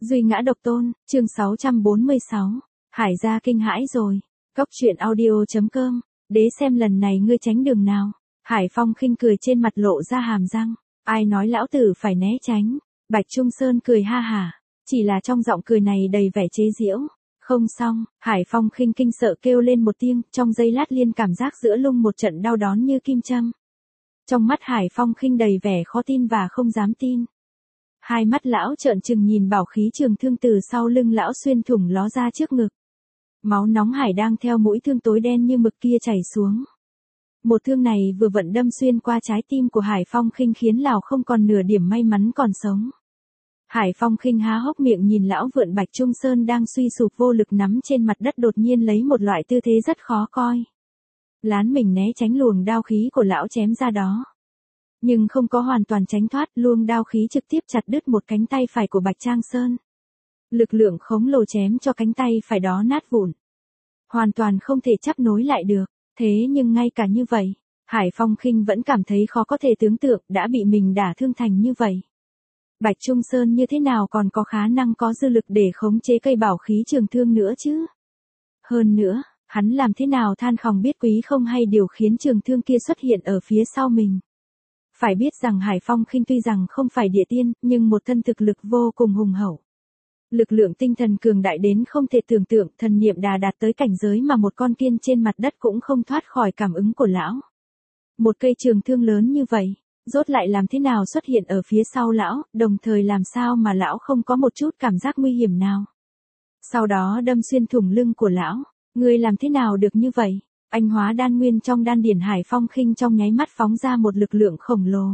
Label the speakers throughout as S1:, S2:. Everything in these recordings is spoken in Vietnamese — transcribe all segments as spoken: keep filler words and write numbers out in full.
S1: Duy ngã độc tôn, chương sáu trăm bốn mươi sáu. Hải gia kinh hãi rồi. Cốc truyện audio.com. Đế xem lần này ngươi tránh đường nào. Hải Phong khinh cười trên mặt lộ ra hàm răng. Ai nói lão tử phải né tránh. Bạch Trung Sơn cười ha hả. Chỉ là trong giọng cười này đầy vẻ chế giễu. Không xong, Hải Phong khinh kinh sợ kêu lên một tiếng, trong giây lát liên cảm giác giữa lung một trận đau đớn như kim châm. Trong mắt Hải Phong khinh đầy vẻ khó tin và không dám tin. Hai mắt lão trợn trừng nhìn bảo khí trường thương từ sau lưng lão xuyên thủng ló ra trước ngực. Máu nóng hải đang theo mũi thương tối đen như mực kia chảy xuống. Một thương này vừa vận đâm xuyên qua trái tim của Hải Phong khinh khiến lão không còn nửa điểm may mắn còn sống. Hải Phong khinh há hốc miệng nhìn lão vượn Bạch Trung Sơn đang suy sụp vô lực nắm trên mặt đất đột nhiên lấy một loại tư thế rất khó coi. Lán mình né tránh luồng đao khí của lão chém ra đó. Nhưng không có hoàn toàn tránh thoát, luồng đao khí trực tiếp chặt đứt một cánh tay phải của Bạch Trang Sơn. Lực lượng khổng lồ chém cho cánh tay phải đó nát vụn. Hoàn toàn không thể chắp nối lại được. Thế nhưng ngay cả như vậy, Hải Phong khinh vẫn cảm thấy khó có thể tưởng tượng đã bị mình đả thương thành như vậy. Bạch Trung Sơn như thế nào còn có khả năng có dư lực để khống chế cây bảo khí trường thương nữa chứ? Hơn nữa, hắn làm thế nào than khòng biết quý không hay điều khiến trường thương kia xuất hiện ở phía sau mình. Phải biết rằng Hải Phong khinh tuy rằng không phải địa tiên, nhưng một thân thực lực vô cùng hùng hậu. Lực lượng tinh thần cường đại đến không thể tưởng tượng, thần niệm đà đạt tới cảnh giới mà một con kiên trên mặt đất cũng không thoát khỏi cảm ứng của lão. Một cây trường thương lớn như vậy, rốt lại làm thế nào xuất hiện ở phía sau lão, đồng thời làm sao mà lão không có một chút cảm giác nguy hiểm nào. Sau đó đâm xuyên thủng lưng của lão, người làm thế nào được như vậy? Anh hóa đan nguyên trong đan điển Hải Phong khinh trong nháy mắt phóng ra một lực lượng khổng lồ.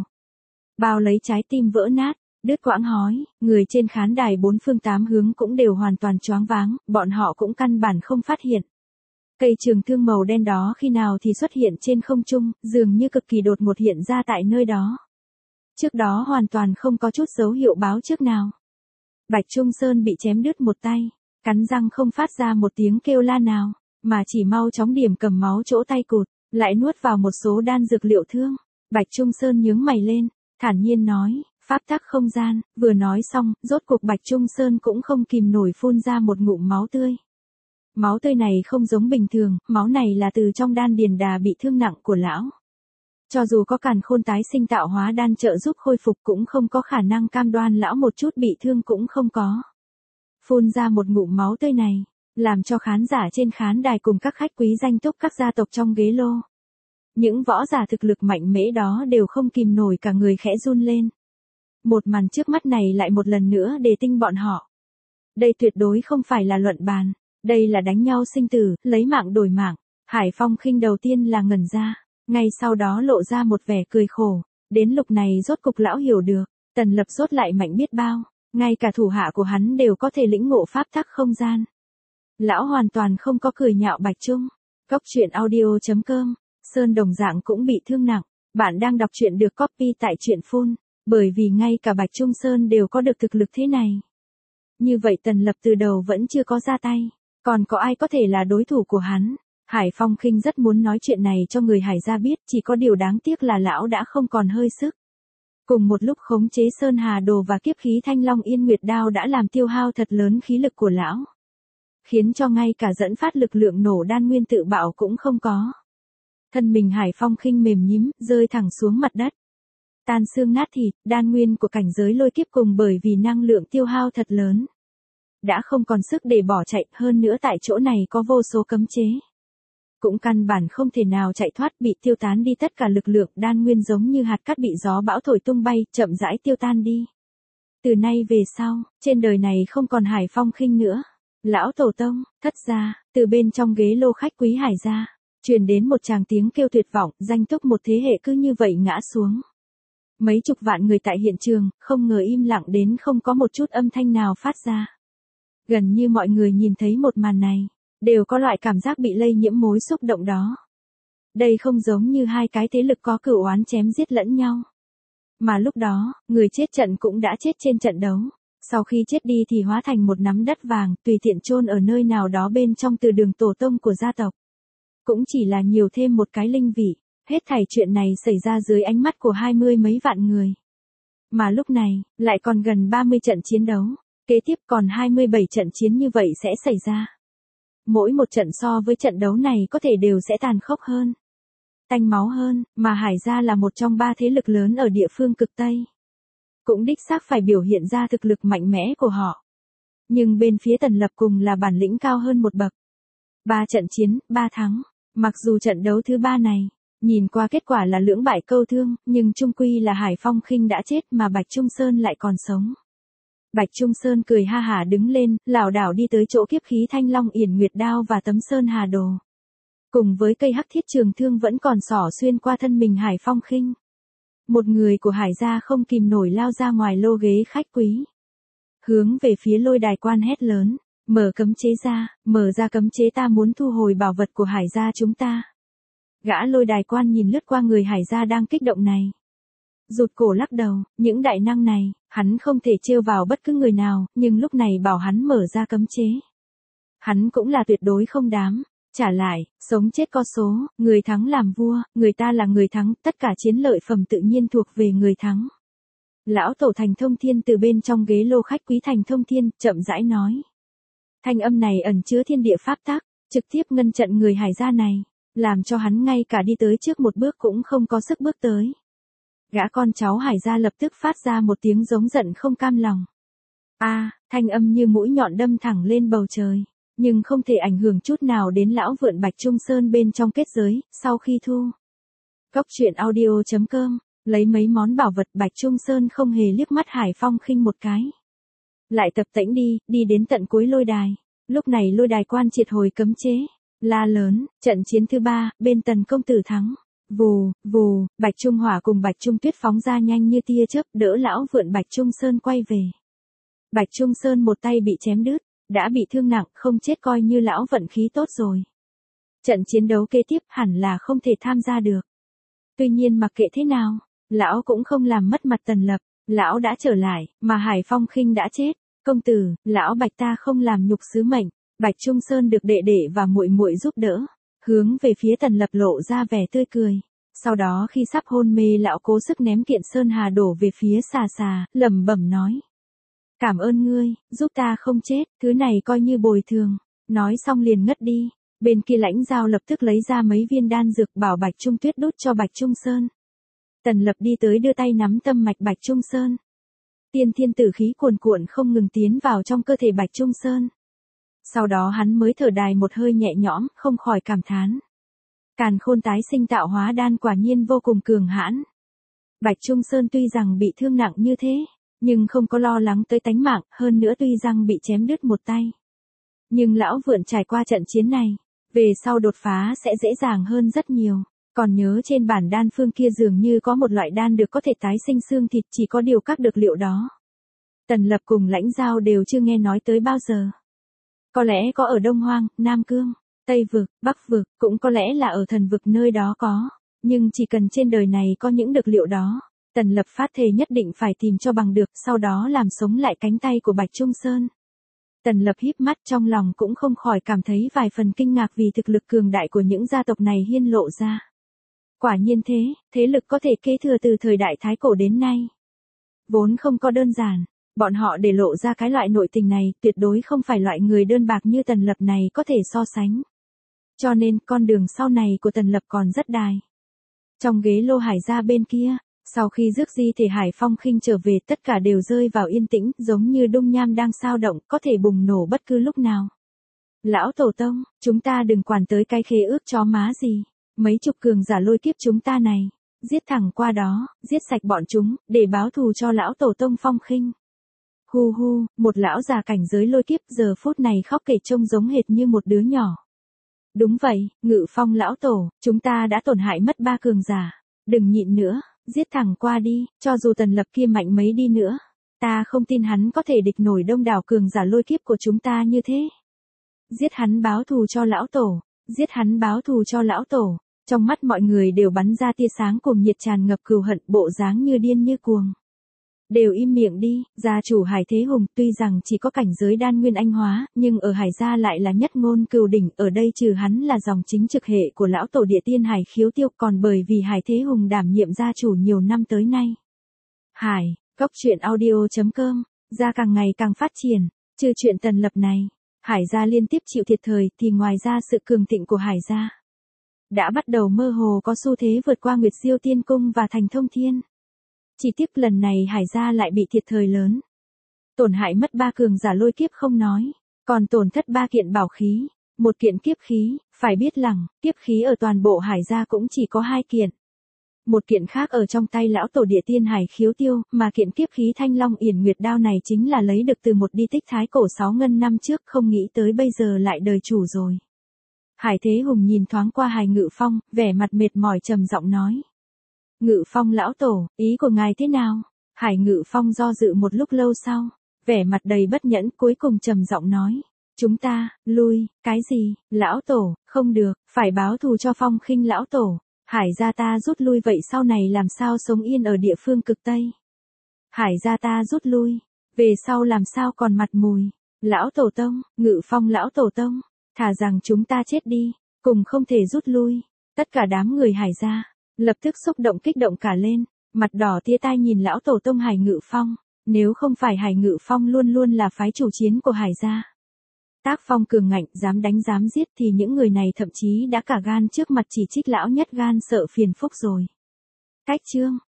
S1: Bao lấy trái tim vỡ nát, đứt quãng hói, người trên khán đài bốn phương tám hướng cũng đều hoàn toàn choáng váng, bọn họ cũng căn bản không phát hiện. Cây trường thương màu đen đó khi nào thì xuất hiện trên không trung, dường như cực kỳ đột ngột hiện ra tại nơi đó. Trước đó hoàn toàn không có chút dấu hiệu báo trước nào. Bạch Trung Sơn bị chém đứt một tay, cắn răng không phát ra một tiếng kêu la nào, mà chỉ mau chóng điểm cầm máu chỗ tay cụt, lại nuốt vào một số đan dược liệu thương. Bạch Trung Sơn nhướng mày lên, thản nhiên nói, pháp tắc không gian, vừa nói xong, rốt cuộc Bạch Trung Sơn cũng không kìm nổi phun ra một ngụm máu tươi. Máu tươi này không giống bình thường, máu này là từ trong đan điền đà bị thương nặng của lão. Cho dù có càn khôn tái sinh tạo hóa đan trợ giúp khôi phục cũng không có khả năng cam đoan lão một chút bị thương cũng không có. Phun ra một ngụm máu tươi này, làm cho khán giả trên khán đài cùng các khách quý danh túc các gia tộc trong ghế lô. Những võ giả thực lực mạnh mẽ đó đều không kìm nổi cả người khẽ run lên. Một màn trước mắt này lại một lần nữa đề tinh bọn họ. Đây tuyệt đối không phải là luận bàn, đây là đánh nhau sinh tử, lấy mạng đổi mạng. Hải Phong khinh đầu tiên là ngẩn ra, ngay sau đó lộ ra một vẻ cười khổ. Đến lúc này rốt cục lão hiểu được, Tần Lập rốt lại mạnh biết bao, ngay cả thủ hạ của hắn đều có thể lĩnh ngộ pháp tắc không gian. Lão hoàn toàn không có cười nhạo Bạch Trung. Cốc truyện audio.com. Sơn đồng dạng cũng bị thương nặng. Bạn đang đọc truyện được copy tại truyện phun. Bởi vì ngay cả Bạch Trung Sơn đều có được thực lực thế này. Như vậy Tần Lập từ đầu vẫn chưa có ra tay. Còn có ai có thể là đối thủ của hắn? Hải Phong khinh rất muốn nói chuyện này cho người Hải gia biết, chỉ có điều đáng tiếc là lão đã không còn hơi sức. Cùng một lúc khống chế Sơn Hà Đồ và kiếp khí Thanh Long Yên Nguyệt Đao đã làm tiêu hao thật lớn khí lực của lão. Khiến cho ngay cả dẫn phát lực lượng nổ đan nguyên tự bạo cũng không có. Thân mình Hải Phong khinh mềm nhím, rơi thẳng xuống mặt đất. Tan xương nát thịt, đan nguyên của cảnh giới lôi kiếp cùng bởi vì năng lượng tiêu hao thật lớn. Đã không còn sức để bỏ chạy, hơn nữa tại chỗ này có vô số cấm chế. Cũng căn bản không thể nào chạy thoát, bị tiêu tán đi tất cả lực lượng đan nguyên giống như hạt cát bị gió bão thổi tung bay, chậm rãi tiêu tan đi. Từ nay về sau, trên đời này không còn Hải Phong khinh nữa. Lão tổ tông, thất gia, từ bên trong ghế lô khách quý Hải gia, truyền đến một tràng tiếng kêu tuyệt vọng, danh túc một thế hệ cứ như vậy ngã xuống. Mấy chục vạn người tại hiện trường, không ngờ im lặng đến không có một chút âm thanh nào phát ra. Gần như mọi người nhìn thấy một màn này, đều có loại cảm giác bị lây nhiễm mối xúc động đó. Đây không giống như hai cái thế lực có cửu oán chém giết lẫn nhau. Mà lúc đó, người chết trận cũng đã chết trên trận đấu. Sau khi chết đi thì hóa thành một nắm đất vàng, tùy tiện chôn ở nơi nào đó bên trong từ đường tổ tông của gia tộc. Cũng chỉ là nhiều thêm một cái linh vị. Hết thảy chuyện này xảy ra dưới ánh mắt của hai mươi mấy vạn người. Mà lúc này, lại còn gần ba mươi trận chiến đấu. Kế tiếp còn hai mươi bảy trận chiến như vậy sẽ xảy ra. Mỗi một trận so với trận đấu này có thể đều sẽ tàn khốc hơn, tanh máu hơn, mà Hải gia là một trong ba thế lực lớn ở địa phương cực Tây. Cũng đích xác phải biểu hiện ra thực lực mạnh mẽ của họ. Nhưng bên phía Tần Lập cùng là bản lĩnh cao hơn một bậc. Ba trận chiến, ba thắng. Mặc dù trận đấu thứ ba này, nhìn qua kết quả là lưỡng bại câu thương, nhưng chung quy là Hải Phong Khinh đã chết mà Bạch Trung Sơn lại còn sống. Bạch Trung Sơn cười ha hả đứng lên, lảo đảo đi tới chỗ kiếp khí Thanh Long Yển Nguyệt Đao và tấm Sơn Hà Đồ. Cùng với cây hắc thiết trường thương vẫn còn xỏ xuyên qua thân mình Hải Phong Khinh. Một người của Hải gia không kìm nổi lao ra ngoài lô ghế khách quý. Hướng về phía lôi đài quan hét lớn, mở cấm chế ra, mở ra cấm chế, ta muốn thu hồi bảo vật của Hải gia chúng ta. Gã lôi đài quan nhìn lướt qua người Hải gia đang kích động này. Rụt cổ lắc đầu, những đại năng này, hắn không thể trêu vào bất cứ người nào, nhưng lúc này bảo hắn mở ra cấm chế. Hắn cũng là tuyệt đối không dám. Trả lại, sống chết có số, người thắng làm vua, người ta là người thắng, tất cả chiến lợi phẩm tự nhiên thuộc về người thắng. Lão tổ Thành Thông Thiên từ bên trong ghế lô khách quý Thành Thông Thiên, chậm rãi nói. Thanh âm này ẩn chứa thiên địa pháp tắc, trực tiếp ngăn trận người Hải gia này, làm cho hắn ngay cả đi tới trước một bước cũng không có sức bước tới. Gã con cháu Hải gia lập tức phát ra một tiếng giống giận không cam lòng. A, à, thanh âm như mũi nhọn đâm thẳng lên bầu trời. Nhưng không thể ảnh hưởng chút nào đến lão vượn Bạch Trung Sơn bên trong kết giới, sau khi thu. Cốc truyện audio chấm com, lấy mấy món bảo vật Bạch Trung Sơn không hề liếc mắt Hải Phong Khinh một cái. Lại tập tễnh đi, đi đến tận cuối lôi đài. Lúc này lôi đài quan triệt hồi cấm chế. La lớn, trận chiến thứ ba, bên Tần công tử thắng. Vù, vù, Bạch Trung Hỏa cùng Bạch Trung Tuyết phóng ra nhanh như tia chớp đỡ lão vượn Bạch Trung Sơn quay về. Bạch Trung Sơn một tay bị chém đứt. Đã bị thương nặng, không chết coi như lão vận khí tốt rồi. Trận chiến đấu kế tiếp hẳn là không thể tham gia được. Tuy nhiên mặc kệ thế nào, lão cũng không làm mất mặt Tần Lập, lão đã trở lại, mà Hải Phong Khinh đã chết. Công tử, lão Bạch ta không làm nhục sứ mệnh. Bạch Trung Sơn được đệ đệ và muội muội giúp đỡ, hướng về phía Tần Lập lộ ra vẻ tươi cười. Sau đó khi sắp hôn mê lão cố sức ném kiện Sơn Hà đổ về phía xà xà, lẩm bẩm nói. Cảm ơn ngươi, giúp ta không chết, thứ này coi như bồi thường. Nói xong liền ngất đi. Bên kia Lãnh Giao lập tức lấy ra mấy viên đan dược bảo Bạch Trung Tuyết đút cho Bạch Trung Sơn. Tần Lập đi tới đưa tay nắm tâm mạch Bạch Trung Sơn. Tiên thiên tử khí cuồn cuộn không ngừng tiến vào trong cơ thể Bạch Trung Sơn. Sau đó hắn mới thở dài một hơi nhẹ nhõm, không khỏi cảm thán. Càn khôn tái sinh tạo hóa đan quả nhiên vô cùng cường hãn. Bạch Trung Sơn tuy rằng bị thương nặng như thế, nhưng không có lo lắng tới tánh mạng, hơn nữa tuy rằng bị chém đứt một tay. Nhưng lão vượn trải qua trận chiến này, về sau đột phá sẽ dễ dàng hơn rất nhiều. Còn nhớ trên bản đan phương kia dường như có một loại đan được có thể tái sinh xương thịt, chỉ có điều các dược liệu đó. Tần Lập cùng Lãnh Giao đều chưa nghe nói tới bao giờ. Có lẽ có ở Đông Hoang, Nam Cương, Tây Vực, Bắc Vực, cũng có lẽ là ở thần vực nơi đó có. Nhưng chỉ cần trên đời này có những dược liệu đó, Tần Lập phát thề nhất định phải tìm cho bằng được, sau đó làm sống lại cánh tay của Bạch Trung Sơn. Tần Lập híp mắt trong lòng cũng không khỏi cảm thấy vài phần kinh ngạc vì thực lực cường đại của những gia tộc này hiên lộ ra. Quả nhiên thế, thế lực có thể kế thừa từ thời đại Thái Cổ đến nay. Vốn không có đơn giản, bọn họ để lộ ra cái loại nội tình này tuyệt đối không phải loại người đơn bạc như Tần Lập này có thể so sánh. Cho nên con đường sau này của Tần Lập còn rất dài. Trong ghế lô Hải gia bên kia, sau khi rước di thể Hải Phong Khinh trở về tất cả đều rơi vào yên tĩnh giống như dung nham đang sao động có thể bùng nổ bất cứ lúc nào. Lão Tổ Tông, chúng ta đừng quản tới cái khế ước chó má gì. Mấy chục cường giả lôi kiếp chúng ta này, giết thẳng qua đó, giết sạch bọn chúng, để báo thù cho lão Tổ Tông Phong Khinh. Hu hu, một lão già cảnh giới lôi kiếp giờ phút này khóc kể trông giống hệt như một đứa nhỏ. Đúng vậy, Ngự Phong lão tổ, chúng ta đã tổn hại mất ba cường giả. Đừng nhịn nữa, giết thẳng qua đi, cho dù Tần Lập kia mạnh mấy đi nữa. Ta không tin hắn có thể địch nổi đông đảo cường giả lôi kiếp của chúng ta như thế. Giết hắn báo thù cho lão tổ, giết hắn báo thù cho lão tổ. Trong mắt mọi người đều bắn ra tia sáng cùng nhiệt tràn ngập cừu hận, bộ dáng như điên như cuồng. Đều im miệng đi, gia chủ Hải Thế Hùng tuy rằng chỉ có cảnh giới đan nguyên anh hóa, nhưng ở Hải gia lại là nhất ngôn cửu đỉnh, ở đây trừ hắn là dòng chính trực hệ của lão tổ địa tiên Hải Khiếu Tiêu, còn bởi vì Hải Thế Hùng đảm nhiệm gia chủ nhiều năm tới nay. Hải, cốc truyện audio chấm com gia càng ngày càng phát triển, trừ chuyện Tần Lập này, Hải gia liên tiếp chịu thiệt thời thì ngoài ra sự cường thịnh của Hải gia đã bắt đầu mơ hồ có xu thế vượt qua Nguyệt Diêu Tiên Cung và Thành Thông Thiên. Chỉ tiếc lần này Hải gia lại bị thiệt thời lớn. Tổn hại mất ba cường giả lôi kiếp không nói, còn tổn thất ba kiện bảo khí, một kiện kiếp khí, phải biết rằng, kiếp khí ở toàn bộ Hải gia cũng chỉ có hai kiện. Một kiện khác ở trong tay lão tổ địa tiên Hải Khiếu Tiêu, mà kiện kiếp khí Thanh Long Yển Nguyệt đao này chính là lấy được từ một di tích thái cổ sáu ngân năm trước, không nghĩ tới bây giờ lại đời chủ rồi. Hải Thế Hùng nhìn thoáng qua Hải Ngự Phong, vẻ mặt mệt mỏi trầm giọng nói. Ngự Phong lão tổ, ý của ngài thế nào? Hải Ngự Phong do dự một lúc lâu sau, vẻ mặt đầy bất nhẫn, cuối cùng trầm giọng nói. Chúng ta, lui, cái gì, lão tổ, không được, phải báo thù cho Phong Khinh lão tổ. Hải gia ta rút lui vậy sau này làm sao sống yên ở địa phương cực Tây? Hải gia ta rút lui, về sau làm sao còn mặt mùi? Lão tổ tông, Ngự Phong lão tổ tông, thà rằng chúng ta chết đi, cùng không thể rút lui. Tất cả đám người Hải gia lập tức xúc động kích động cả lên, mặt đỏ tía tai nhìn lão tổ tông Hải Ngự Phong. Nếu không phải Hải Ngự Phong luôn luôn là phái chủ chiến của Hải gia, tác phong cường ngạnh, dám đánh dám giết, thì những người này thậm chí đã cả gan trước mặt chỉ trích lão nhất gan sợ phiền phúc rồi. Cách chương